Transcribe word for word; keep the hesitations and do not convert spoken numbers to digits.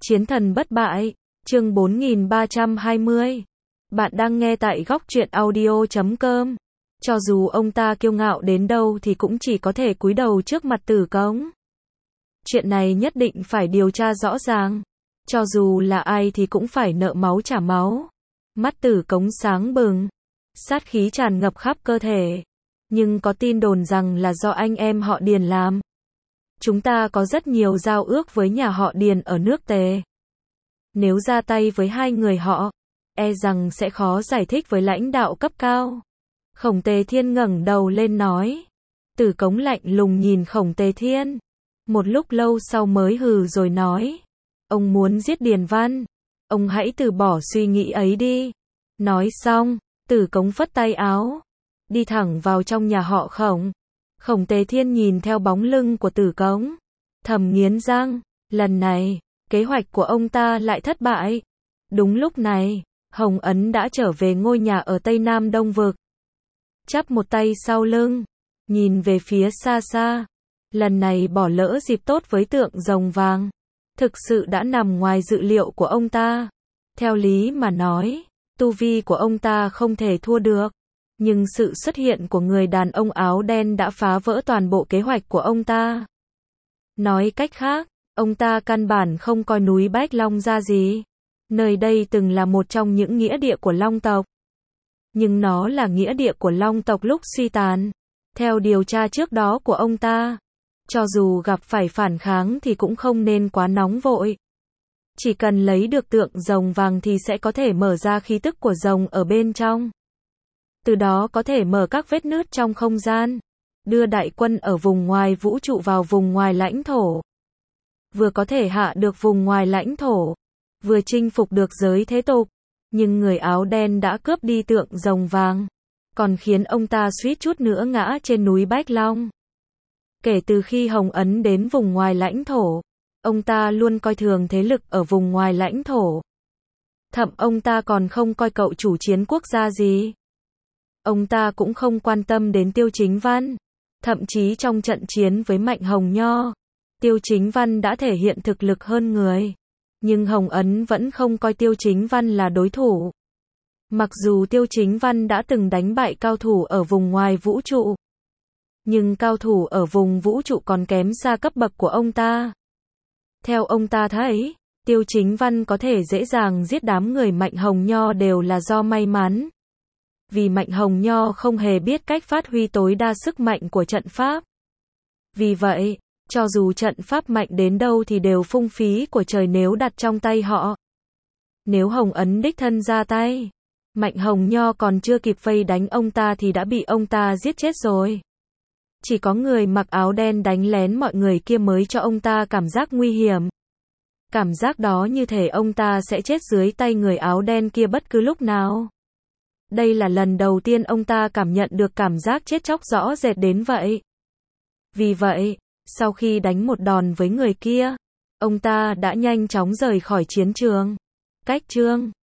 Chiến thần bất bại, chương bốn nghìn ba trăm hai mươi. Bạn đang nghe tại góc truyện audio chấm com. Cho dù ông ta kiêu ngạo đến đâu thì cũng chỉ có thể cúi đầu trước mặt Tử Cống. Chuyện này nhất định phải điều tra rõ ràng. Cho dù là ai thì cũng phải nợ máu trả máu. Mắt Tử Cống sáng bừng, sát khí tràn ngập khắp cơ thể. Nhưng có tin đồn rằng là do anh em họ Điền làm. Chúng ta có rất nhiều giao ước với nhà họ Điền ở nước Tề. Nếu ra tay với hai người họ, e rằng sẽ khó giải thích với lãnh đạo cấp cao. Khổng Tề Thiên ngẩng đầu lên nói. Tử Cống lạnh lùng nhìn Khổng Tề Thiên. Một lúc lâu sau mới hừ rồi nói. Ông muốn giết Điền Văn. Ông hãy từ bỏ suy nghĩ ấy đi. Nói xong, Tử Cống phất tay áo. Đi thẳng vào trong nhà họ Khổng. Khổng Tề Thiên nhìn theo bóng lưng của Tử Cống. Thầm nghiến răng, lần này, kế hoạch của ông ta lại thất bại. Đúng lúc này, Hồng Ấn đã trở về ngôi nhà ở Tây Nam Đông Vực. Chắp một tay sau lưng, nhìn về phía xa xa. Lần này bỏ lỡ dịp tốt với tượng rồng vàng. Thực sự đã nằm ngoài dự liệu của ông ta. Theo lý mà nói, tu vi của ông ta không thể thua được. Nhưng sự xuất hiện của người đàn ông áo đen đã phá vỡ toàn bộ kế hoạch của ông ta. Nói cách khác, ông ta căn bản không coi núi Bách Long ra gì. Nơi đây từng là một trong những nghĩa địa của Long tộc. Nhưng nó là nghĩa địa của Long tộc lúc suy tàn. Theo điều tra trước đó của ông ta, cho dù gặp phải phản kháng thì cũng không nên quá nóng vội. Chỉ cần lấy được tượng rồng vàng thì sẽ có thể mở ra khí tức của rồng ở bên trong. Từ đó có thể mở các vết nứt trong không gian, đưa đại quân ở vùng ngoài vũ trụ vào vùng ngoài lãnh thổ. Vừa có thể hạ được vùng ngoài lãnh thổ, vừa chinh phục được giới thế tục. Nhưng người áo đen đã cướp đi tượng rồng vàng, còn khiến ông ta suýt chút nữa ngã trên núi Bách Long. Kể từ khi Hồng Ấn đến vùng ngoài lãnh thổ, ông ta luôn coi thường thế lực ở vùng ngoài lãnh thổ. Thậm ông ta còn không coi cậu chủ chiến quốc gia gì. Ông ta cũng không quan tâm đến Tiêu Chính Văn. Thậm chí trong trận chiến với Mạnh Hồng Nho, Tiêu Chính Văn đã thể hiện thực lực hơn người. Nhưng Hồng Ấn vẫn không coi Tiêu Chính Văn là đối thủ. Mặc dù Tiêu Chính Văn đã từng đánh bại cao thủ ở vùng ngoài vũ trụ. Nhưng cao thủ ở vùng vũ trụ còn kém xa cấp bậc của ông ta. Theo ông ta thấy, Tiêu Chính Văn có thể dễ dàng giết đám người Mạnh Hồng Nho đều là do may mắn. Vì Mạnh Hồng Nho không hề biết cách phát huy tối đa sức mạnh của trận pháp. Vì vậy, cho dù trận pháp mạnh đến đâu thì đều phung phí của trời nếu đặt trong tay họ. Nếu Hồng Ấn đích thân ra tay, Mạnh Hồng Nho còn chưa kịp vây đánh ông ta thì đã bị ông ta giết chết rồi. Chỉ có người mặc áo đen đánh lén mọi người kia mới cho ông ta cảm giác nguy hiểm. Cảm giác đó như thể ông ta sẽ chết dưới tay người áo đen kia bất cứ lúc nào. Đây là lần đầu tiên ông ta cảm nhận được cảm giác chết chóc rõ rệt đến vậy. Vì vậy, sau khi đánh một đòn với người kia, ông ta đã nhanh chóng rời khỏi chiến trường. Cách chương